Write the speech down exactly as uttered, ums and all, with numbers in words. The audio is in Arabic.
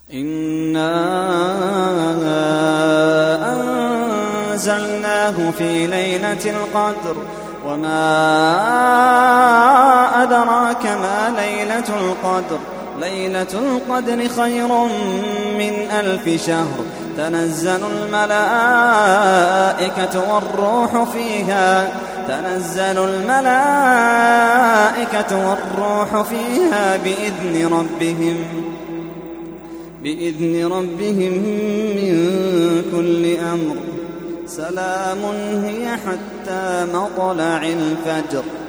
إنا أنزلناه في ليلة القدر وما أدراك ما ليلة القدر ليلة القدر خير من ألف شهر تنزل الملائكة والروح فيها تنزل الملائكة والروح فيها بإذن ربهم بإذن ربهم من كل أمر سلام هي حتى مطلع الفجر.